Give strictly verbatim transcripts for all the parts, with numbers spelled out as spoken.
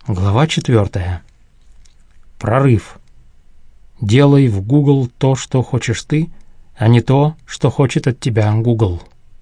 Глава четвертая. Прорыв. Делай в Google то, что хочешь ты, а не то, что хочет от тебя Google.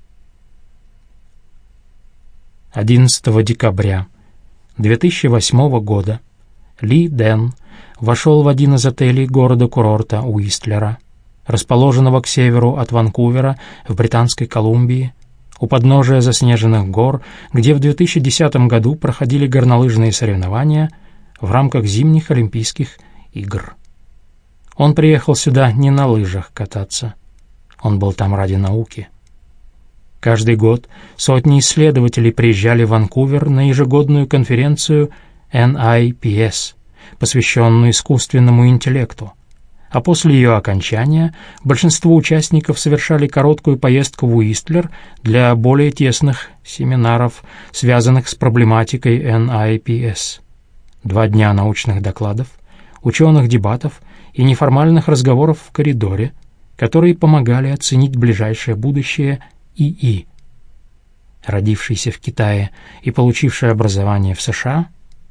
одиннадцатого декабря две тысячи восьмого года Ли Дэн вошел в один из отелей города-курорта Уистлера, расположенного к северу от Ванкувера в Британской Колумбии, у подножия заснеженных гор, где в две тысячи десятом году проходили горнолыжные соревнования в рамках зимних Олимпийских игр. Он приехал сюда не на лыжах кататься. Он был там ради науки. Каждый год сотни исследователей приезжали в Ванкувер на ежегодную конференцию эн ай пи эс, посвященную искусственному интеллекту, а после ее окончания большинство участников совершали короткую поездку в Уистлер для более тесных семинаров, связанных с проблематикой эн ай пи эс. Два дня научных докладов, ученых дебатов и неформальных разговоров в коридоре, которые помогали оценить ближайшее будущее ИИ. Родившийся в Китае и получивший образование в США,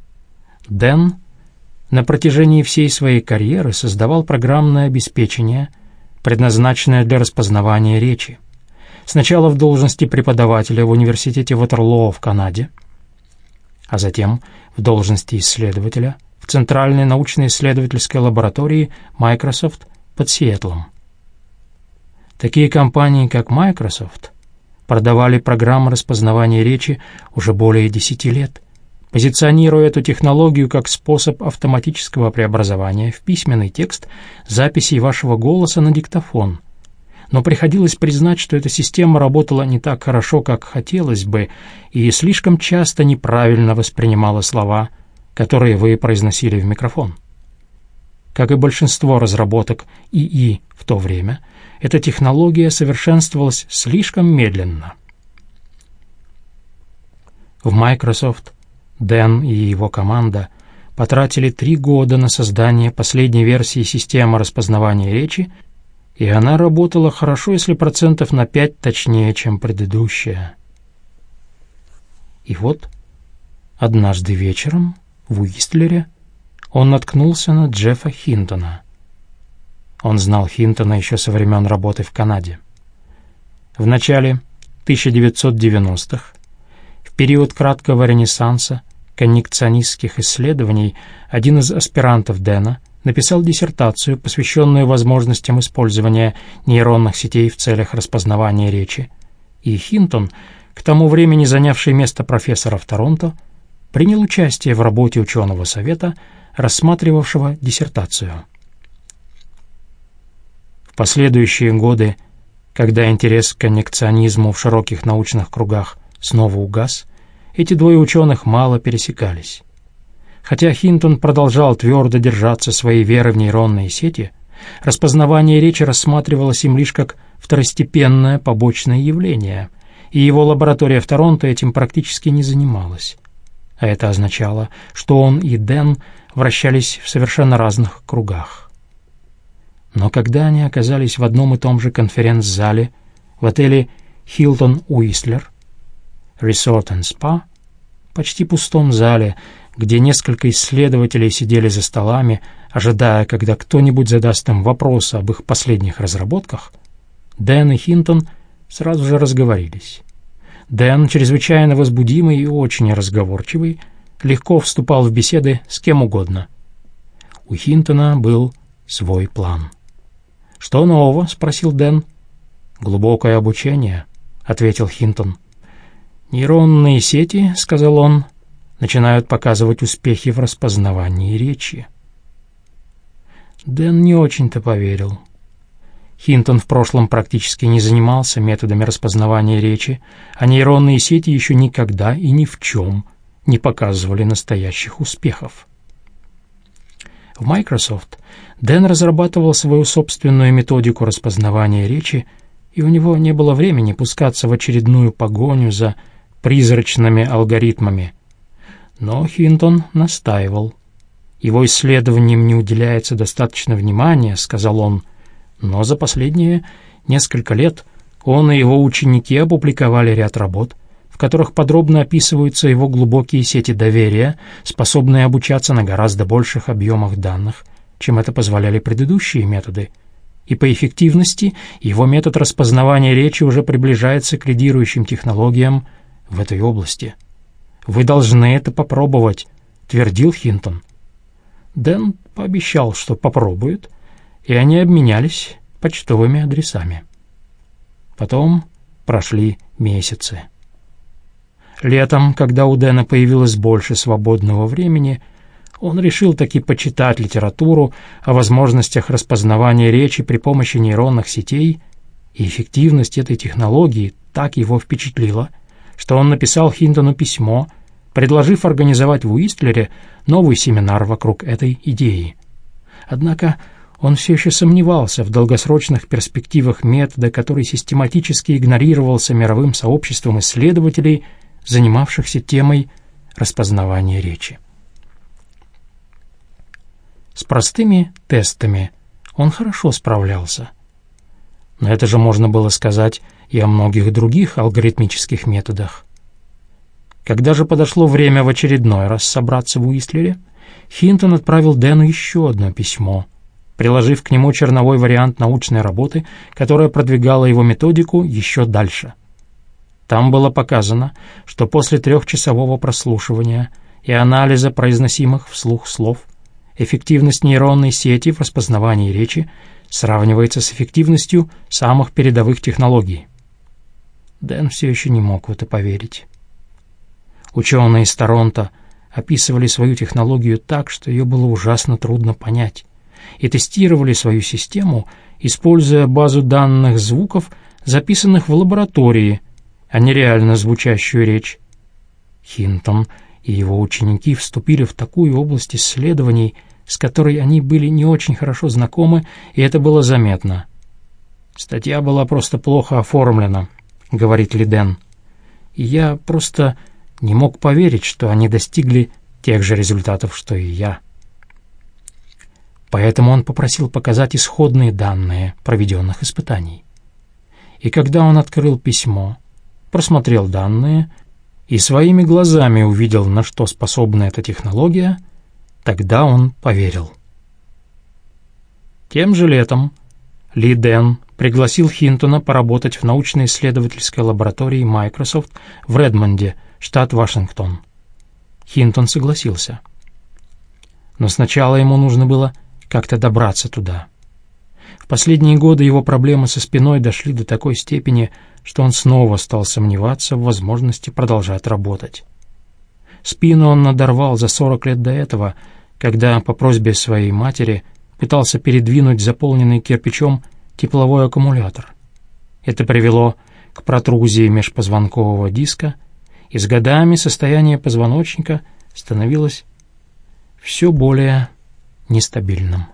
Дэн на протяжении всей своей карьеры создавал программное обеспечение, предназначенное для распознавания речи. Сначала в должности преподавателя в университете Ватерлоо в Канаде, а затем в должности исследователя в Центральной научно-исследовательской лаборатории Microsoft под Сиэтлом. Такие компании, как Microsoft, продавали программы распознавания речи уже более десяти лет, позиционируя эту технологию как способ автоматического преобразования в письменный текст записей вашего голоса на диктофон. Но приходилось признать, что эта система работала не так хорошо, как хотелось бы, и слишком часто неправильно воспринимала слова, которые вы произносили в микрофон. Как и большинство разработок ИИ в то время, эта технология совершенствовалась слишком медленно. В Microsoft Дэн и его команда потратили три года на создание последней версии системы распознавания речи, и она работала хорошо, если процентов на пять точнее, чем предыдущая. И вот однажды вечером в Уистлере он наткнулся на Джеффа Хинтона. Он знал Хинтона еще со времен работы в Канаде. В начале тысяча девятьсот девяностых, в период краткого ренессанса коннекционистских исследований, один из аспирантов Дэна написал диссертацию, посвященную возможностям использования нейронных сетей в целях распознавания речи, и Хинтон, к тому времени занявший место профессора в Торонто, принял участие в работе ученого совета, рассматривавшего диссертацию. В последующие годы, когда интерес к коннекционизму в широких научных кругах снова угас, эти двое ученых мало пересекались. Хотя Хинтон продолжал твердо держаться своей веры в нейронные сети, распознавание речи рассматривалось им лишь как второстепенное побочное явление, и его лаборатория в Торонто этим практически не занималась. А это означало, что он и Дэн вращались в совершенно разных кругах. Но когда они оказались в одном и том же конференц-зале в отеле «Хилтон Уистлер», Resort and Spa, почти пустом зале, где несколько исследователей сидели за столами, ожидая, когда кто-нибудь задаст им вопрос об их последних разработках, Дэн и Хинтон сразу же разговорились. Дэн, чрезвычайно возбудимый и очень разговорчивый, легко вступал в беседы с кем угодно. У Хинтона был свой план. «Что нового?» — спросил Дэн. «Глубокое обучение», — ответил Хинтон. «Нейронные сети, — сказал он, — начинают показывать успехи в распознавании речи». Дэн не очень-то поверил. Хинтон в прошлом практически не занимался методами распознавания речи, а нейронные сети еще никогда и ни в чем не показывали настоящих успехов. В Microsoft Дэн разрабатывал свою собственную методику распознавания речи, и у него не было времени пускаться в очередную погоню за призрачными алгоритмами. Но Хинтон настаивал. «Его исследованиям не уделяется достаточно внимания», — сказал он, но за последние несколько лет он и его ученики опубликовали ряд работ, в которых подробно описываются его глубокие сети доверия, способные обучаться на гораздо больших объемах данных, чем это позволяли предыдущие методы, и по эффективности его метод распознавания речи уже приближается к лидирующим технологиям в этой области. «Вы должны это попробовать», — твердил Хинтон. Дэн пообещал, что попробует, и они обменялись почтовыми адресами. Потом прошли месяцы. Летом, когда у Дэна появилось больше свободного времени, он решил таки почитать литературу о возможностях распознавания речи при помощи нейронных сетей, и эффективность этой технологии так его впечатлила, что он написал Хинтону письмо, предложив организовать в Уистлере новый семинар вокруг этой идеи. Однако он все еще сомневался в долгосрочных перспективах метода, который систематически игнорировался мировым сообществом исследователей, занимавшихся темой распознавания речи. С простыми тестами он хорошо справлялся. Но это же можно было сказать и о многих других алгоритмических методах. Когда же подошло время в очередной раз собраться в Уистлере, Хинтон отправил Дэну еще одно письмо, приложив к нему черновой вариант научной работы, которая продвигала его методику еще дальше. Там было показано, что после трехчасового прослушивания и анализа произносимых вслух слов эффективность нейронной сети в распознавании речи сравнивается с эффективностью самых передовых технологий. Дэн все еще не мог в это поверить. Ученые из Торонто описывали свою технологию так, что ее было ужасно трудно понять, и тестировали свою систему, используя базу данных звуков, записанных в лаборатории, а не реально звучащую речь. Хинтон и его ученики вступили в такую область исследований, с которой они были не очень хорошо знакомы, и это было заметно. «Статья была просто плохо оформлена», — говорит Ли Дэн. «И я просто не мог поверить, что они достигли тех же результатов, что и я». Поэтому он попросил показать исходные данные проведенных испытаний. И когда он открыл письмо, просмотрел данные и своими глазами увидел, на что способна эта технология, тогда он поверил. Тем же летом Ли Дэн пригласил Хинтона поработать в научно-исследовательской лаборатории Microsoft в Редмонде, штат Вашингтон. Хинтон согласился. Но сначала ему нужно было как-то добраться туда. В последние годы его проблемы со спиной дошли до такой степени, что он снова стал сомневаться в возможности продолжать работать. Спину он надорвал за сорок лет до этого, когда по просьбе своей матери пытался передвинуть заполненный кирпичом тепловой аккумулятор. Это привело к протрузии межпозвонкового диска, и с годами состояние позвоночника становилось все более нестабильным.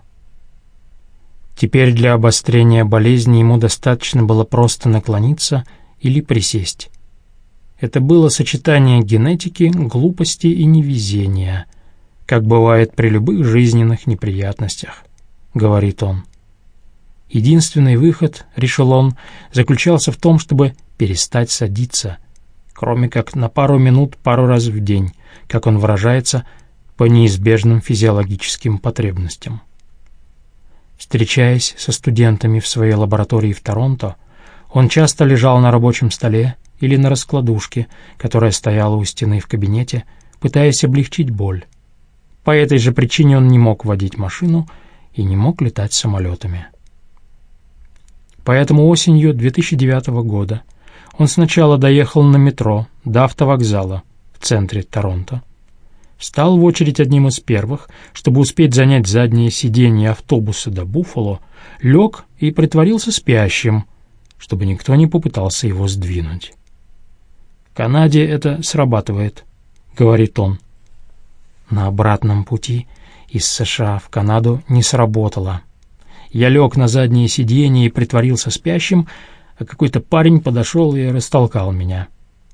Теперь для обострения болезни ему достаточно было просто наклониться или присесть. Это было сочетание генетики, глупости и невезения, как бывает при любых жизненных неприятностях, говорит он. Единственный выход, решил он, заключался в том, чтобы перестать садиться, кроме как на пару минут пару раз в день, как он выражается, по неизбежным физиологическим потребностям. Встречаясь со студентами в своей лаборатории в Торонто, он часто лежал на рабочем столе или на раскладушке, которая стояла у стены в кабинете, пытаясь облегчить боль. По этой же причине он не мог водить машину и не мог летать самолетами. Поэтому осенью две тысячи девятого года он сначала доехал на метро до автовокзала в центре Торонто, встал в очередь одним из первых, чтобы успеть занять заднее сиденье автобуса до Буффало, лег и притворился спящим, чтобы никто не попытался его сдвинуть. «В Канаде это срабатывает», — говорит он. На обратном пути из США в Канаду не сработало. Я лег на заднее сиденье и притворился спящим, а какой-то парень подошел и растолкал меня.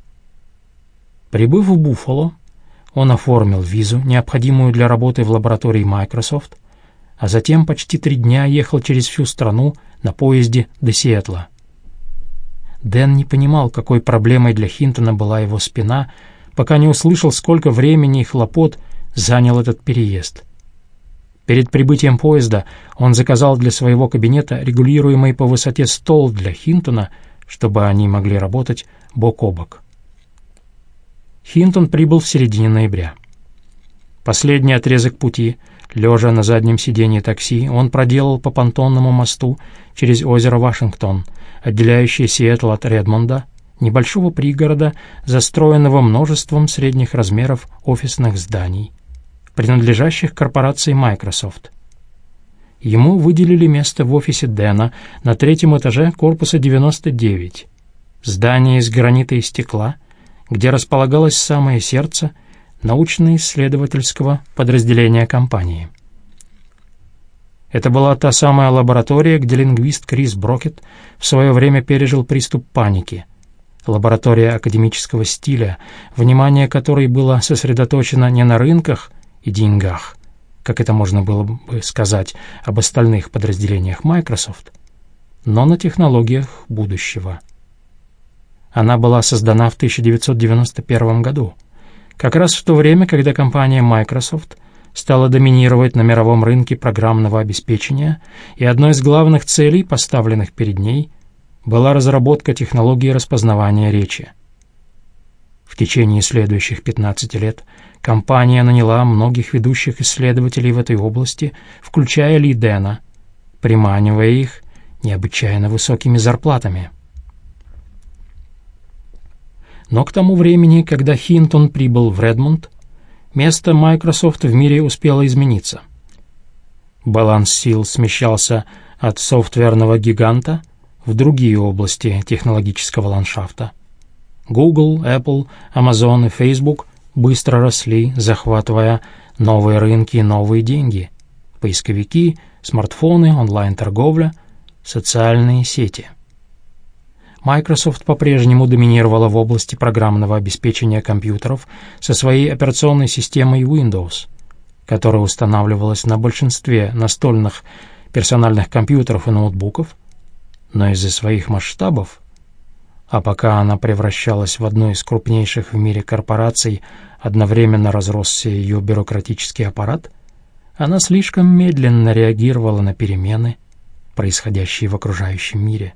Прибыв в Буффало, он оформил визу, необходимую для работы в лаборатории Microsoft, а затем почти три дня ехал через всю страну на поезде до Сиэтла. Дэн не понимал, какой проблемой для Хинтона была его спина, пока не услышал, сколько времени и хлопот занял этот переезд. Перед прибытием поезда он заказал для своего кабинета регулируемый по высоте стол для Хинтона, чтобы они могли работать бок о бок. Хинтон прибыл в середине ноября. Последний отрезок пути, лежа на заднем сиденье такси, он проделал по понтонному мосту через озеро Вашингтон, отделяющее Сиэтл от Редмонда, небольшого пригорода, застроенного множеством средних размеров офисных зданий, принадлежащих корпорации Microsoft. Ему выделили место в офисе Дэна на третьем этаже корпуса девяносто девять, здание из гранита и стекла, где располагалось самое сердце научно-исследовательского подразделения компании. Это была та самая лаборатория, где лингвист Крис Брокет в свое время пережил приступ паники. Лаборатория академического стиля, внимание которой было сосредоточено не на рынках и деньгах, как это можно было бы сказать об остальных подразделениях Microsoft, но на технологиях будущего. Она была создана в тысяча девятьсот девяносто первом году, как раз в то время, когда компания Microsoft стала доминировать на мировом рынке программного обеспечения, и одной из главных целей, поставленных перед ней, была разработка технологии распознавания речи. В течение следующих пятнадцати лет компания наняла многих ведущих исследователей в этой области, включая Ли Дэна, приманивая их необычайно высокими зарплатами. Но к тому времени, когда Хинтон прибыл в Редмонд, место Microsoft в мире успело измениться. Баланс сил смещался от софтверного гиганта в другие области технологического ландшафта. Google, Apple, Amazon и Facebook быстро росли, захватывая новые рынки и новые деньги. Поисковики, смартфоны, онлайн-торговля, социальные сети. Microsoft по-прежнему доминировала в области программного обеспечения компьютеров со своей операционной системой Windows, которая устанавливалась на большинстве настольных персональных компьютеров и ноутбуков, но из-за своих масштабов, а пока она превращалась в одну из крупнейших в мире корпораций, одновременно разросся ее бюрократический аппарат, она слишком медленно реагировала на перемены, происходящие в окружающем мире.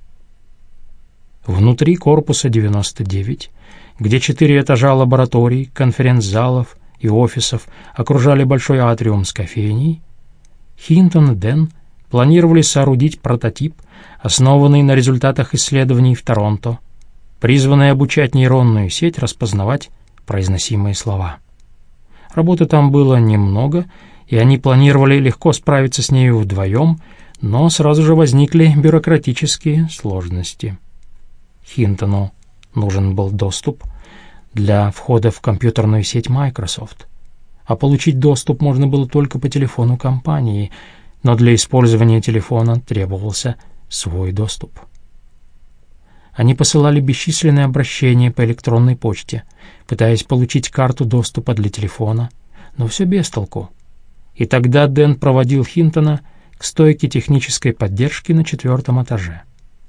Внутри корпуса девяносто девять, где четыре этажа лабораторий, конференц-залов и офисов окружали большой атриум с кофейней, Хинтон и Дэн планировали соорудить прототип, основанный на результатах исследований в Торонто, призванный обучать нейронную сеть распознавать произносимые слова. Работы там было немного, и они планировали легко справиться с нею вдвоем, но сразу же возникли бюрократические сложности. Хинтону нужен был доступ для входа в компьютерную сеть Microsoft, а получить доступ можно было только по телефону компании, но для использования телефона требовался свой доступ. Они посылали бесчисленные обращения по электронной почте, пытаясь получить карту доступа для телефона, но все без толку. И тогда Дэн проводил Хинтона к стойке технической поддержки на четвертом этаже.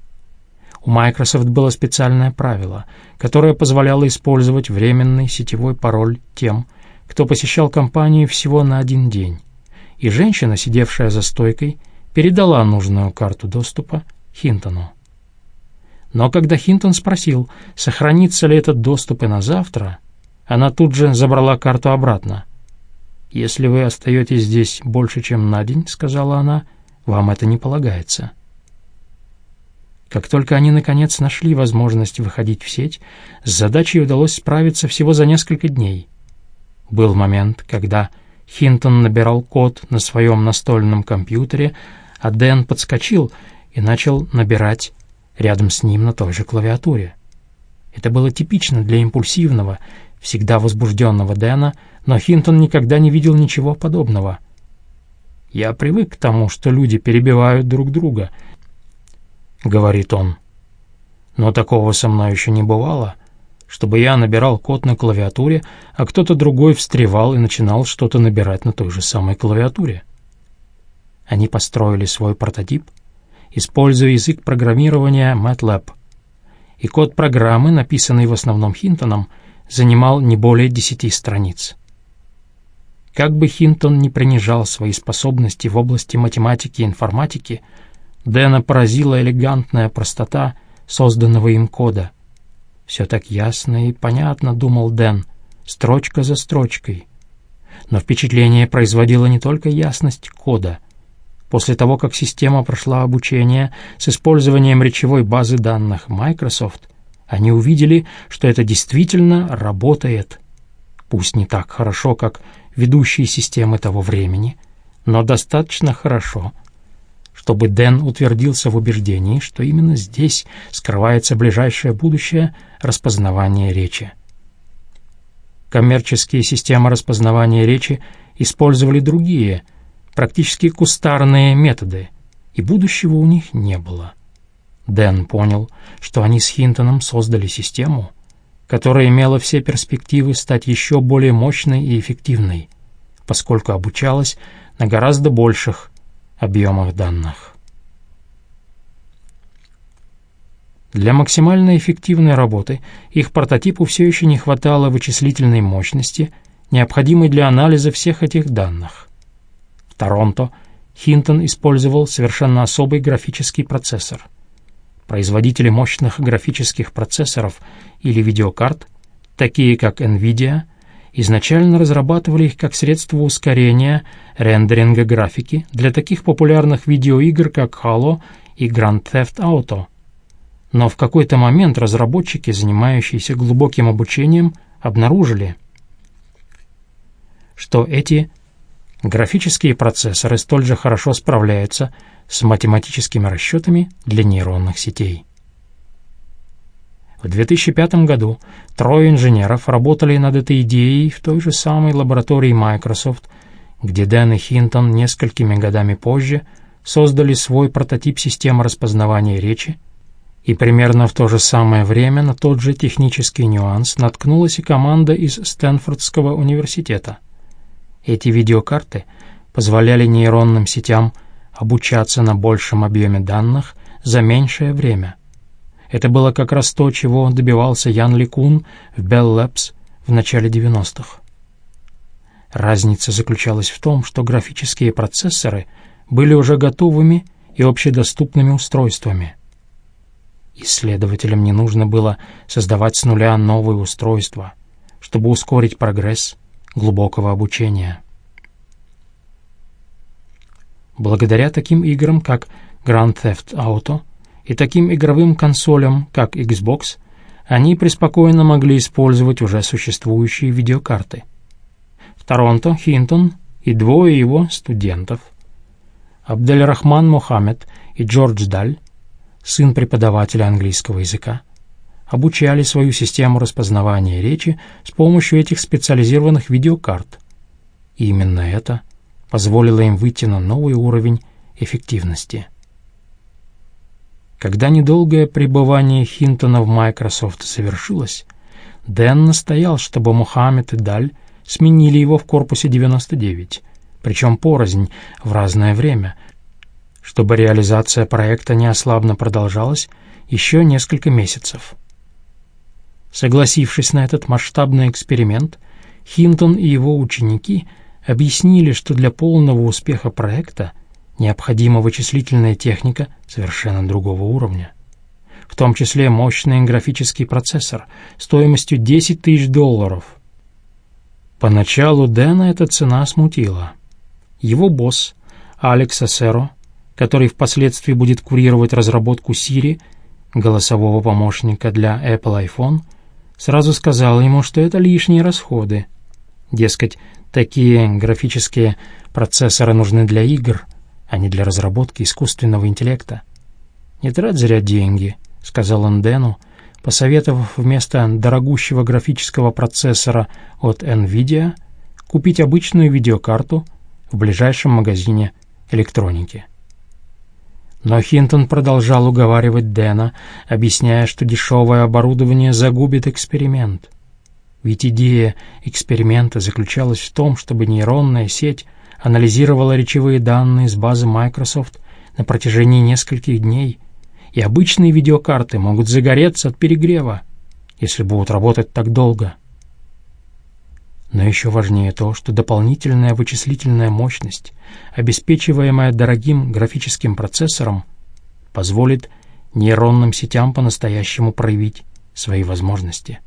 У Microsoft было специальное правило, которое позволяло использовать временный сетевой пароль тем, кто посещал компанию всего на один день, и женщина, сидевшая за стойкой, передала нужную карту доступа Хинтону. Но когда Хинтон спросил, сохранится ли этот доступ и на завтра, она тут же забрала карту обратно. «Если вы остаетесь здесь больше, чем на день, — сказала она, — вам это не полагается». Как только они, наконец, нашли возможность выходить в сеть, с задачей удалось справиться всего за несколько дней. Был момент, когда Хинтон набирал код на своем настольном компьютере, а Дэн подскочил и начал набирать рядом с ним на той же клавиатуре. Это было типично для импульсивного, всегда возбужденного Дэна, но Хинтон никогда не видел ничего подобного. «Я привык к тому, что люди перебивают друг друга», — говорит он. «Но такого со мной еще не бывало, чтобы я набирал код на клавиатуре, а кто-то другой встревал и начинал что-то набирать на той же самой клавиатуре». Они построили свой прототип, используя язык программирования MATLAB, и код программы, написанный в основном Хинтоном, занимал не более десяти страниц. Как бы Хинтон ни принижал свои способности в области математики и информатики, Дэна поразила элегантная простота созданного им кода. «Все так ясно и понятно», — думал Дэн, строчка за строчкой. Но впечатление производила не только ясность кода. После того, как система прошла обучение с использованием речевой базы данных Microsoft, они увидели, что это действительно работает. Пусть не так хорошо, как ведущие системы того времени, но достаточно хорошо, чтобы Дэн утвердился в убеждении, что именно здесь скрывается ближайшее будущее распознавания речи. Коммерческие системы распознавания речи использовали другие, практически кустарные методы, и будущего у них не было. Дэн понял, что они с Хинтоном создали систему, которая имела все перспективы стать еще более мощной и эффективной, поскольку обучалась на гораздо больших объемах данных. Для максимально эффективной работы их прототипу все еще не хватало вычислительной мощности, необходимой для анализа всех этих данных. В Торонто Хинтон использовал совершенно особый графический процессор. Производители мощных графических процессоров или видеокарт, такие как NVIDIA, изначально разрабатывали их как средство ускорения рендеринга графики для таких популярных видеоигр, как Halo и Grand Theft Auto. Но в какой-то момент разработчики, занимающиеся глубоким обучением, обнаружили, что эти графические процессоры столь же хорошо справляются с математическими расчетами для нейронных сетей. В две тысячи пятом году трое инженеров работали над этой идеей в той же самой лаборатории Microsoft, где Дэн и Хинтон несколькими годами позже создали свой прототип системы распознавания речи, и примерно в то же самое время на тот же технический нюанс наткнулась и команда из Стэнфордского университета. Эти видеокарты позволяли нейронным сетям обучаться на большем объеме данных за меньшее время. Это было как раз то, чего добивался Ян LeCun в Bell Labs в начале девяностых. Разница заключалась в том, что графические процессоры были уже готовыми и общедоступными устройствами. Исследователям не нужно было создавать с нуля новые устройства, чтобы ускорить прогресс глубокого обучения. Благодаря таким играм, как Grand Theft Auto, и таким игровым консолям, как Xbox, они преспокойно могли использовать уже существующие видеокарты. В Торонто Хинтон и двое его студентов, Абдельрахман Мохаммед и Джордж Даль, сын преподавателя английского языка, обучали свою систему распознавания речи с помощью этих специализированных видеокарт. И именно это позволило им выйти на новый уровень эффективности. Когда недолгое пребывание Хинтона в Microsoft завершилось, Дэн настоял, чтобы Мохаммед и Даль сменили его в корпусе девяносто девять, причем порознь в разное время, чтобы реализация проекта неослабно продолжалась еще несколько месяцев. Согласившись на этот масштабный эксперимент, Хинтон и его ученики объяснили, что для полного успеха проекта необходима вычислительная техника совершенно другого уровня, в том числе мощный графический процессор стоимостью десять тысяч долларов. Поначалу Дэна эта цена смутила. Его босс, Алекс Ассеро, который впоследствии будет курировать разработку Siri, голосового помощника для Apple iPhone, сразу сказал ему, что это лишние расходы. Дескать, такие графические процессоры нужны для игр, а не для разработки искусственного интеллекта. «Не трать зря деньги», — сказал он Дэну, посоветовав вместо дорогущего графического процессора от NVIDIA купить обычную видеокарту в ближайшем магазине электроники. Но Хинтон продолжал уговаривать Дэна, объясняя, что дешевое оборудование загубит эксперимент. Ведь идея эксперимента заключалась в том, чтобы нейронная сеть анализировала речевые данные с базы Microsoft на протяжении нескольких дней и обычные видеокарты могут загореться от перегрева, если будут работать так долго. Но еще важнее то, что дополнительная вычислительная мощность, обеспечиваемая дорогим графическим процессором, позволит нейронным сетям по-настоящему проявить свои возможности.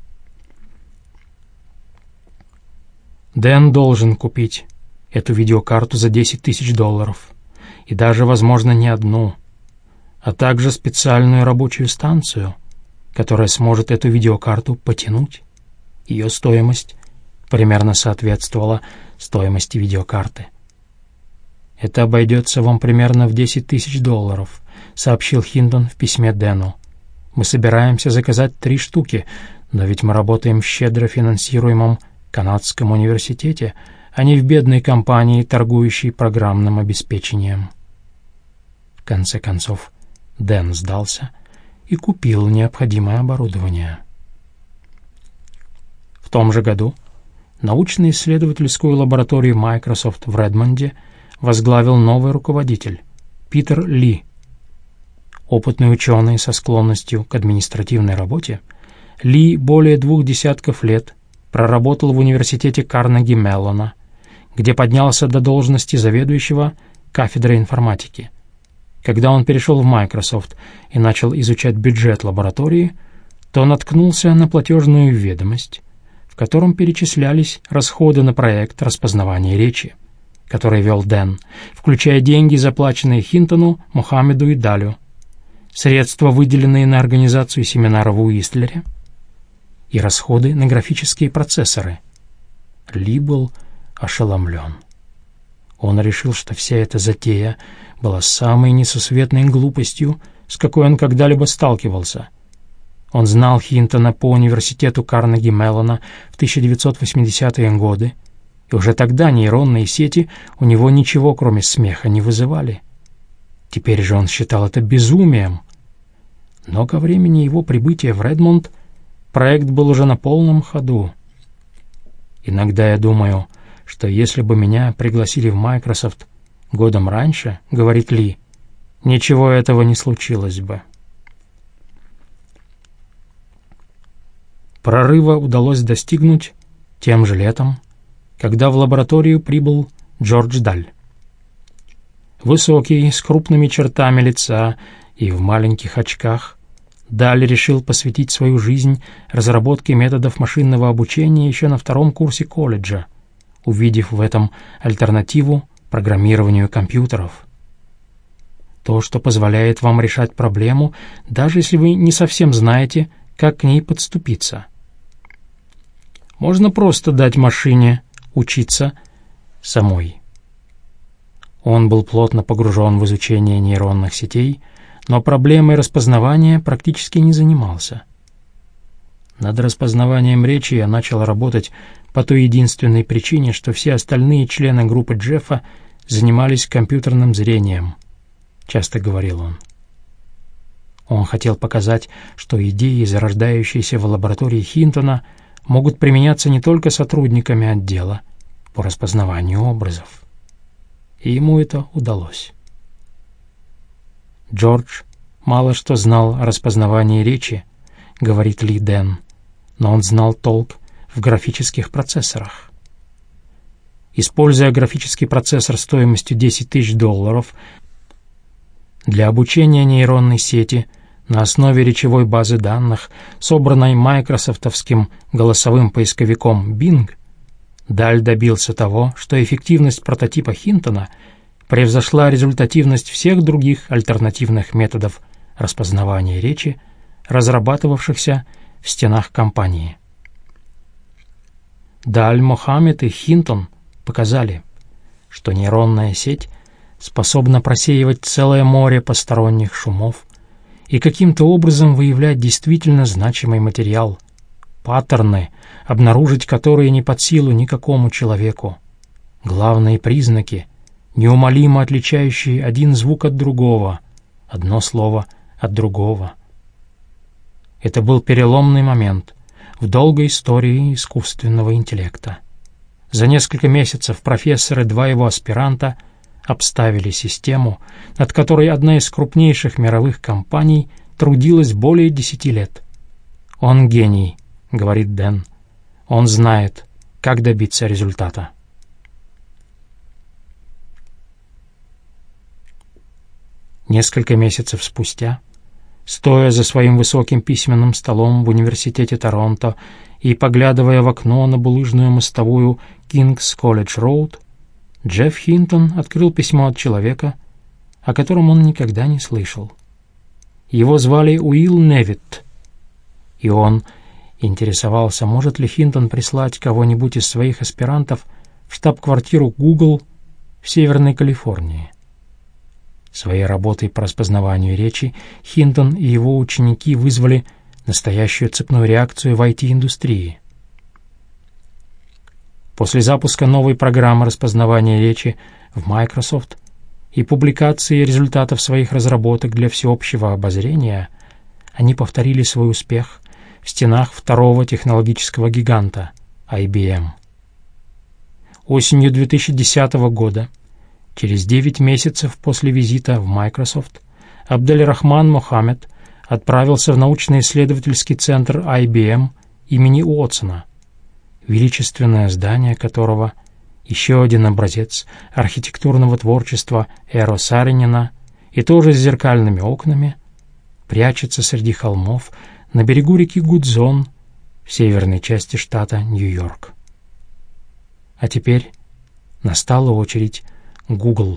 Дэн должен купить эту видеокарту за десять тысяч долларов, и даже, возможно, не одну, а также специальную рабочую станцию, которая сможет эту видеокарту потянуть. Ее стоимость примерно соответствовала стоимости видеокарты. «Это обойдется вам примерно в десять тысяч долларов», — сообщил Хинтон в письме Дэну. «Мы собираемся заказать три штуки, но ведь мы работаем в щедро финансируемом канадском университете, а не в бедной компании, торгующей программным обеспечением». В конце концов, Дэн сдался и купил необходимое оборудование. В том же году научно-исследовательскую лабораторию Microsoft в Редмонде возглавил новый руководитель Питер Ли. Опытный ученый со склонностью к административной работе, Ли более двух десятков лет проработал в университете Карнеги-Меллона, где поднялся до должности заведующего кафедрой информатики. Когда он перешел в Microsoft и начал изучать бюджет лаборатории, то наткнулся на платежную ведомость, в котором перечислялись расходы на проект распознавания речи, который вел Дэн, включая деньги, заплаченные Хинтону, Мохаммеду и Далю, средства, выделенные на организацию семинара в Уистлере, и расходы на графические процессоры. Ли был ошеломлен. Он решил, что вся эта затея была самой несусветной глупостью, с какой он когда-либо сталкивался. Он знал Хинтона по университету Карнеги-Меллона в тысяча девятьсот восьмидесятые годы, и уже тогда нейронные сети у него ничего, кроме смеха, не вызывали. Теперь же он считал это безумием. Но ко времени его прибытия в Редмонд проект был уже на полном ходу. «Иногда я думаю, что если бы меня пригласили в Microsoft годом раньше, — говорит Ли, — ничего этого не случилось бы». Прорыва удалось достигнуть тем же летом, когда в лабораторию прибыл Джордж Даль. Высокий, с крупными чертами лица и в маленьких очках, Даль решил посвятить свою жизнь разработке методов машинного обучения еще на втором курсе колледжа, увидев в этом альтернативу программированию компьютеров. То, что позволяет вам решать проблему, даже если вы не совсем знаете, как к ней подступиться. Можно просто дать машине учиться самой. Он был плотно погружен в изучение нейронных сетей, но проблемой распознавания практически не занимался. Над распознаванием речи я начал работать по той единственной причине, что все остальные члены группы Джеффа занимались компьютерным зрением, часто говорил он. Он хотел показать, что идеи, зарождающиеся в лаборатории Хинтона, могут применяться не только сотрудниками отдела по распознаванию образов. И ему это удалось. Джордж мало что знал о распознавании речи, говорит Ли Дэн, но он знал толк в графических процессорах. Используя графический процессор стоимостью десять тысяч долларов для обучения нейронной сети на основе речевой базы данных, собранной майкрософтовским голосовым поисковиком Bing, Даль добился того, что эффективность прототипа Хинтона превзошла результативность всех других альтернативных методов распознавания речи, разрабатывавшихся в стенах компании. Даль, Мохаммед и Хинтон показали, что нейронная сеть способна просеивать целое море посторонних шумов и каким-то образом выявлять действительно значимый материал, паттерны, обнаружить которые не под силу никакому человеку, главные признаки, неумолимо отличающие один звук от другого, одно слово от другого. Это был переломный момент в долгой истории искусственного интеллекта. За несколько месяцев профессор и два его аспиранта обставили систему, над которой одна из крупнейших мировых компаний трудилась более десяти лет. «Он гений», — говорит Дэн. «Он знает, как добиться результата». Несколько месяцев спустя, стоя за своим высоким письменным столом в университете Торонто и поглядывая в окно на булыжную мостовую Кингс Колледж Роуд, Джефф Хинтон открыл письмо от человека, о котором он никогда не слышал. Его звали Уилл Невитт, и он интересовался, может ли Хинтон прислать кого-нибудь из своих аспирантов в штаб-квартиру Google в Северной Калифорнии. Своей работой по распознаванию речи Хинтон и его ученики вызвали настоящую цепную реакцию в ай ти-индустрии. После запуска новой программы распознавания речи в Microsoft и публикации результатов своих разработок для всеобщего обозрения, они повторили свой успех в стенах второго технологического гиганта ай би эм. Осенью две тысячи десятого года, через девять месяцев после визита в Microsoft, Абдель-Рахман Мохаммед отправился в научно-исследовательский центр ай би эм имени Уотсона, величественное здание которого, еще один образец архитектурного творчества Эро Саринина и тоже с зеркальными окнами, прячется среди холмов на берегу реки Гудзон в северной части штата Нью-Йорк. А теперь настала очередь Google.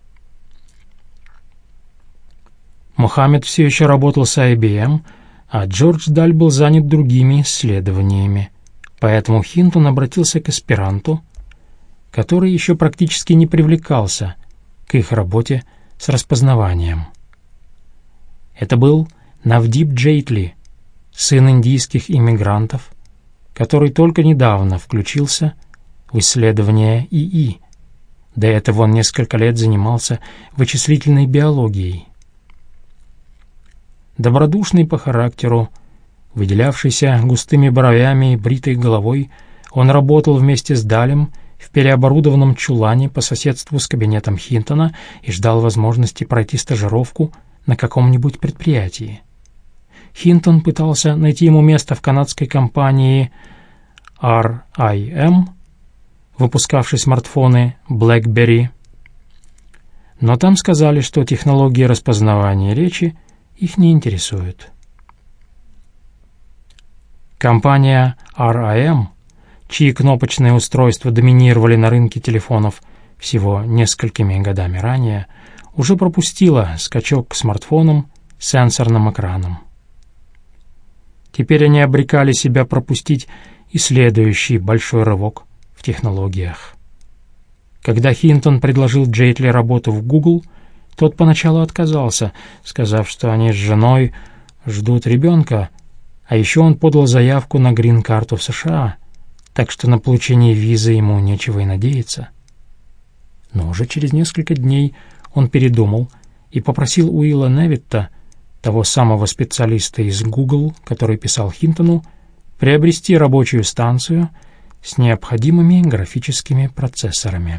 Мохаммед все еще работал с ай би эм, а Джордж Даль был занят другими исследованиями, поэтому Хинтон обратился к аспиранту, который еще практически не привлекался к их работе с распознаванием. Это был Навдип Джейтли, сын индийских иммигрантов, который только недавно включился в исследования ИИ. До этого он несколько лет занимался вычислительной биологией. Добродушный по характеру, выделявшийся густыми бровями и бритой головой, он работал вместе с Далем в переоборудованном чулане по соседству с кабинетом Хинтона и ждал возможности пройти стажировку на каком-нибудь предприятии. Хинтон пытался найти ему место в канадской компании ар ай эм, выпускавшей смартфоны BlackBerry, но там сказали, что технологии распознавания речи их не интересуют. Компания ар ай эм, чьи кнопочные устройства доминировали на рынке телефонов всего несколькими годами ранее, уже пропустила скачок к смартфонам с сенсорным экраном. Теперь они обрекали себя пропустить и следующий большой рывок в технологиях. Когда Хинтон предложил Джейтли работу в Google, тот поначалу отказался, сказав, что они с женой ждут ребенка, а еще он подал заявку на грин-карту в США, так что на получение визы ему нечего и надеяться. Но уже через несколько дней он передумал и попросил Уилла Невитта, того самого специалиста из Google, который писал Хинтону, приобрести рабочую станцию с необходимыми графическими процессорами.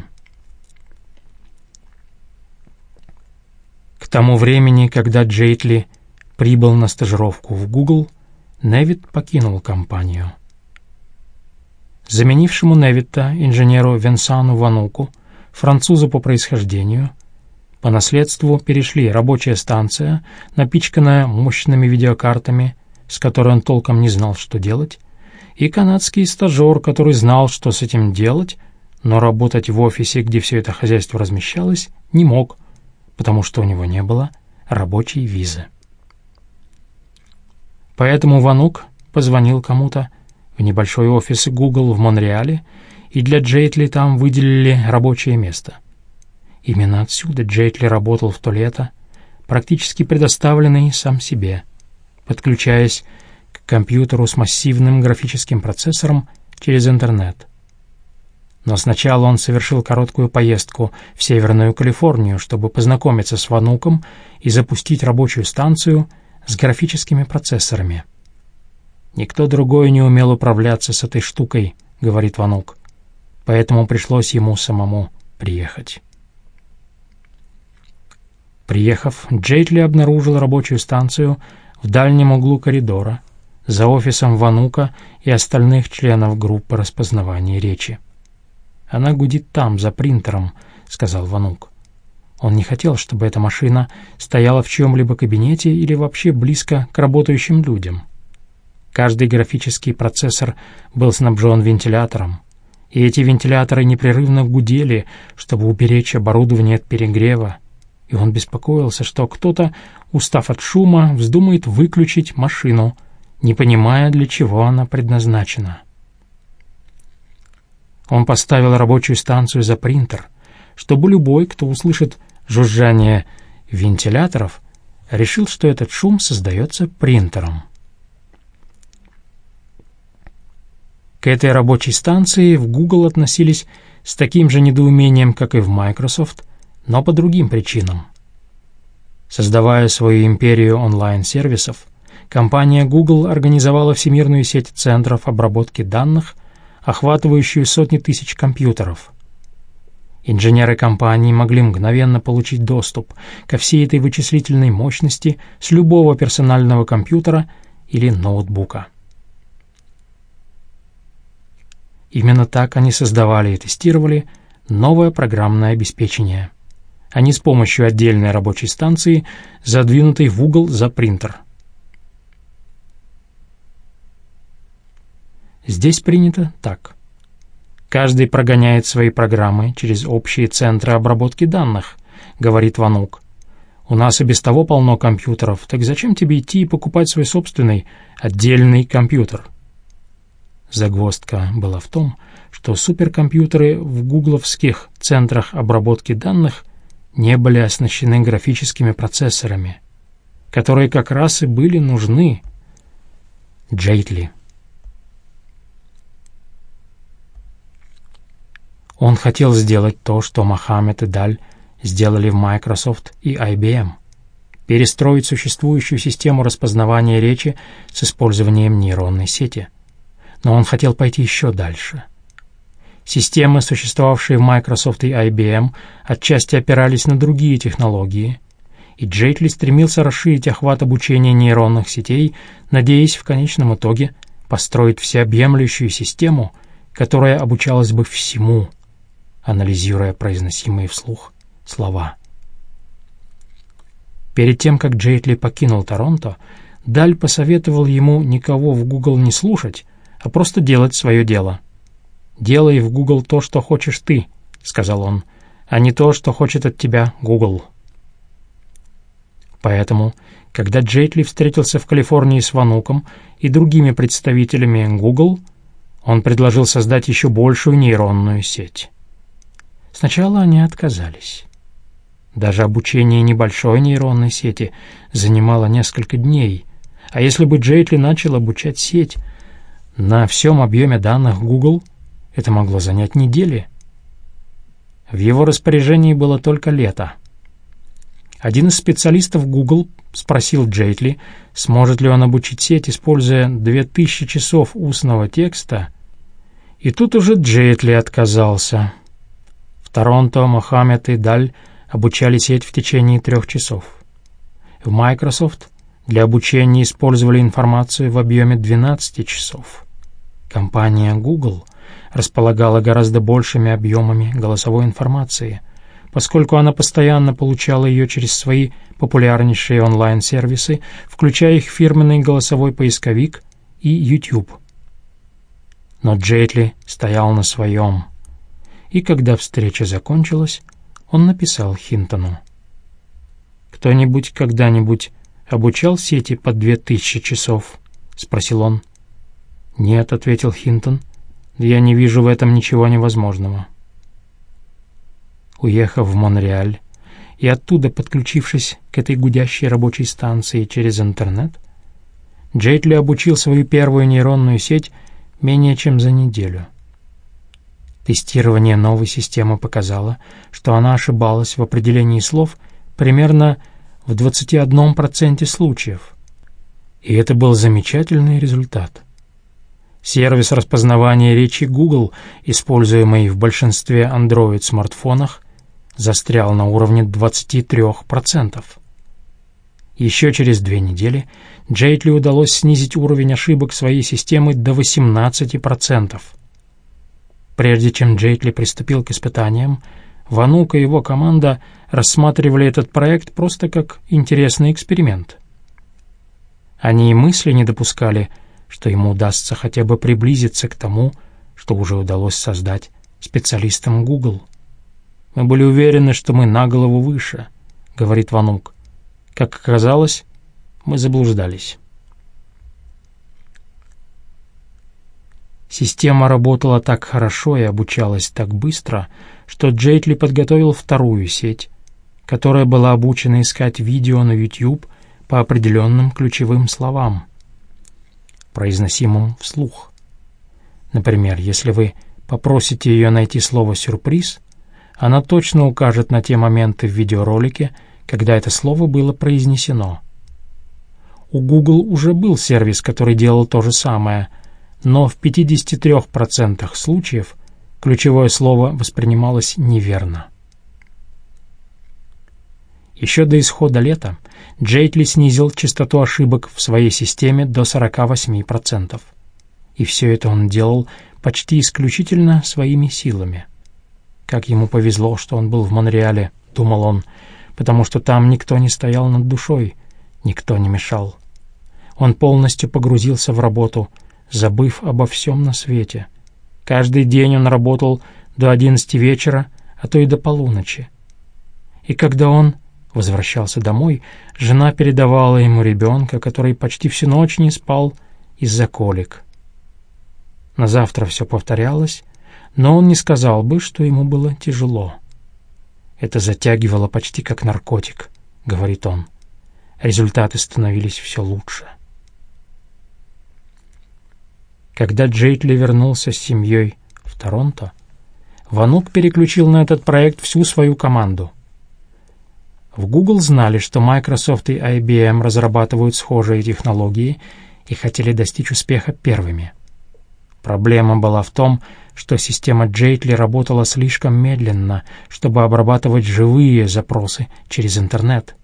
К тому времени, когда Джейтли прибыл на стажировку в Google, Невитт покинул компанию. Заменившему Невитта, инженеру Венсану Вануку, французу по происхождению, по наследству перешли рабочая станция, напичканная мощными видеокартами, с которой он толком не знал, что делать, и канадский стажер, который знал, что с этим делать, но работать в офисе, где все это хозяйство размещалось, не мог, потому что у него не было рабочей визы. Поэтому Ванук позвонил кому-то в небольшой офис Google в Монреале, и для Джейтли там выделили рабочее место. Именно отсюда Джейтли работал в то лето, практически предоставленный сам себе, подключаясь к компьютеру с массивным графическим процессором через интернет. Но сначала он совершил короткую поездку в Северную Калифорнию, чтобы познакомиться с Вануком и запустить рабочую станцию с графическими процессорами. «Никто другой не умел управляться с этой штукой», — говорит Ванук, «поэтому пришлось ему самому приехать». Приехав, Джейтли обнаружил рабочую станцию в дальнем углу коридора, за офисом Ванука и остальных членов группы распознавания речи. «Она гудит там, за принтером», — сказал Ванук. Он не хотел, чтобы эта машина стояла в чьем-либо кабинете или вообще близко к работающим людям. Каждый графический процессор был снабжен вентилятором, и эти вентиляторы непрерывно гудели, чтобы уберечь оборудование от перегрева, и он беспокоился, что кто-то, устав от шума, вздумает выключить машину, не понимая, для чего она предназначена. Он поставил рабочую станцию за принтер, чтобы любой, кто услышит жужжание вентиляторов, решил, что этот шум создается принтером. К этой рабочей станции в Google относились с таким же недоумением, как и в Microsoft, но по другим причинам. Создавая свою империю онлайн-сервисов, компания Google организовала всемирную сеть центров обработки данных, охватывающую сотни тысяч компьютеров. Инженеры компании могли мгновенно получить доступ ко всей этой вычислительной мощности с любого персонального компьютера или ноутбука. Именно так они создавали и тестировали новое программное обеспечение, а не с помощью отдельной рабочей станции, задвинутой в угол за принтер. Здесь принято так. Каждый прогоняет свои программы через общие центры обработки данных, говорит Ванук. У нас и без того полно компьютеров, так зачем тебе идти и покупать свой собственный отдельный компьютер? Загвоздка была в том, что суперкомпьютеры в гугловских центрах обработки данных не были оснащены графическими процессорами, которые как раз и были нужны Джейтли. Он хотел сделать то, что Мохаммед и Даль сделали в Microsoft и ай би эм — перестроить существующую систему распознавания речи с использованием нейронной сети. Но он хотел пойти еще дальше. Системы, существовавшие в Microsoft и ай би эм, отчасти опирались на другие технологии, и Джейтли стремился расширить охват обучения нейронных сетей, надеясь в конечном итоге построить всеобъемлющую систему, которая обучалась бы всему, анализируя произносимые вслух слова. Перед тем, как Джейтли покинул Торонто, Даль посоветовал ему никого в Google не слушать, а просто делать свое дело. «Делай в Google то, что хочешь ты», — сказал он, — «а не то, что хочет от тебя Google». Поэтому, когда Джейтли встретился в Калифорнии с Вануком и другими представителями Google, он предложил создать еще большую нейронную сеть. Сначала они отказались. Даже обучение небольшой нейронной сети занимало несколько дней, а если бы Джейтли начал обучать сеть на всем объеме данных Google, это могло занять недели. В его распоряжении было только лето. Один из специалистов Google спросил Джейтли, сможет ли он обучить сеть, используя две тысячи часов устного текста, и тут уже Джейтли отказался. В Торонто Мохаммед и Даль обучали сеть в течение трех часов. В Microsoft для обучения использовали информацию в объеме двенадцати часов. Компания Google располагала гораздо большими объемами голосовой информации, поскольку она постоянно получала ее через свои популярнейшие онлайн-сервисы, включая их фирменный голосовой поисковик и YouTube. Но Джейтли стоял на своем, и когда встреча закончилась, он написал Хинтону: «Кто-нибудь когда-нибудь обучал сети по две тысячи часов?» — спросил он. «Нет», — ответил Хинтон, — «я не вижу в этом ничего невозможного». Уехав в Монреаль и оттуда подключившись к этой гудящей рабочей станции через интернет, Джейтли обучил свою первую нейронную сеть менее чем за неделю. Тестирование новой системы показало, что она ошибалась в определении слов примерно в двадцати одном проценте случаев. И это был замечательный результат. Сервис распознавания речи Google, используемый в большинстве Android-смартфонах, застрял на уровне двадцати трёх процентов. Еще через две недели Джейтли удалось снизить уровень ошибок своей системы до восемнадцати процентов. Прежде чем Джейтли приступил к испытаниям, Ванук и его команда рассматривали этот проект просто как интересный эксперимент. Они и мысли не допускали, что ему удастся хотя бы приблизиться к тому, что уже удалось создать специалистам Google. «Мы были уверены, что мы на голову выше», — говорит Ванук. «Как оказалось, мы заблуждались». Система работала так хорошо и обучалась так быстро, что Джейтли подготовил вторую сеть, которая была обучена искать видео на YouTube по определенным ключевым словам, произносимым вслух. Например, если вы попросите ее найти слово «сюрприз», она точно укажет на те моменты в видеоролике, когда это слово было произнесено. У Google уже был сервис, который делал то же самое, но в пятидесяти трёх процентах случаев ключевое слово воспринималось неверно. Еще до исхода лета Джейтли снизил частоту ошибок в своей системе до сорока восьми процентов. И все это он делал почти исключительно своими силами. Как ему повезло, что он был в Монреале, думал он, потому что там никто не стоял над душой, никто не мешал. Он полностью погрузился в работу, забыв обо всем на свете. Каждый день он работал до одиннадцати вечера, а то и до полуночи. И когда он возвращался домой, жена передавала ему ребенка, который почти всю ночь не спал из-за колик. На завтра все повторялось, но он не сказал бы, что ему было тяжело. «Это затягивало почти как наркотик», — говорит он. Результаты становились все лучше. Когда Джейтли вернулся с семьей в Торонто, Ванук переключил на этот проект всю свою команду. В Google знали, что Microsoft и ай би эм разрабатывают схожие технологии и хотели достичь успеха первыми. Проблема была в том, что система Джейтли работала слишком медленно, чтобы обрабатывать живые запросы через интернет.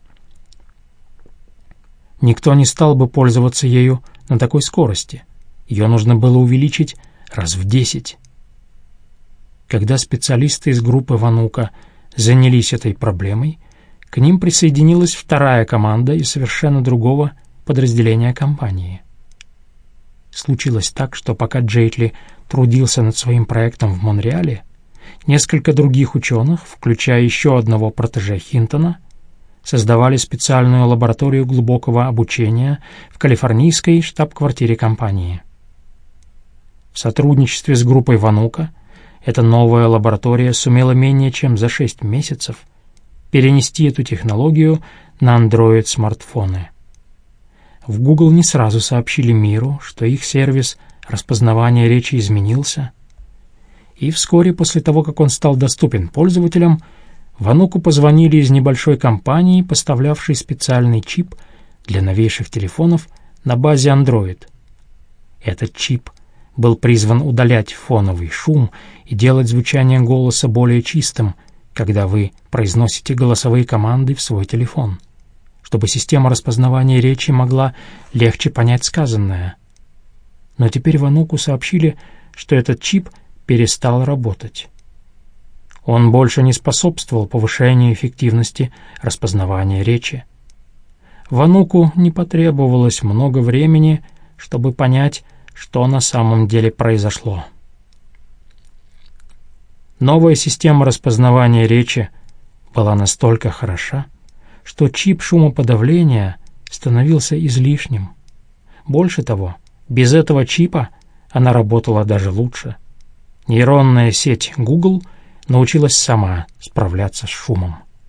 Никто не стал бы пользоваться ею на такой скорости. Ее нужно было увеличить раз в десять. Когда специалисты из группы Ванука занялись этой проблемой, к ним присоединилась вторая команда из совершенно другого подразделения компании. Случилось так, что пока Джейтли трудился над своим проектом в Монреале, несколько других ученых, включая еще одного протеже Хинтона, создавали специальную лабораторию глубокого обучения в калифорнийской штаб-квартире компании. В сотрудничестве с группой Ванука эта новая лаборатория сумела менее чем за шесть месяцев перенести эту технологию на Android-смартфоны. В Google не сразу сообщили миру, что их сервис распознавания речи изменился, и вскоре после того, как он стал доступен пользователям, Вануку позвонили из небольшой компании, поставлявшей специальный чип для новейших телефонов на базе Android. Этот чип был призван удалять фоновый шум и делать звучание голоса более чистым, когда вы произносите голосовые команды в свой телефон, чтобы система распознавания речи могла легче понять сказанное. Но теперь Вануку сообщили, что этот чип перестал работать. Он больше не способствовал повышению эффективности распознавания речи. Вануку не потребовалось много времени, чтобы понять, что на самом деле произошло. Новая система распознавания речи была настолько хороша, что чип шумоподавления становился излишним. Больше того, без этого чипа она работала даже лучше. Нейронная сеть Google научилась сама справляться с шумом.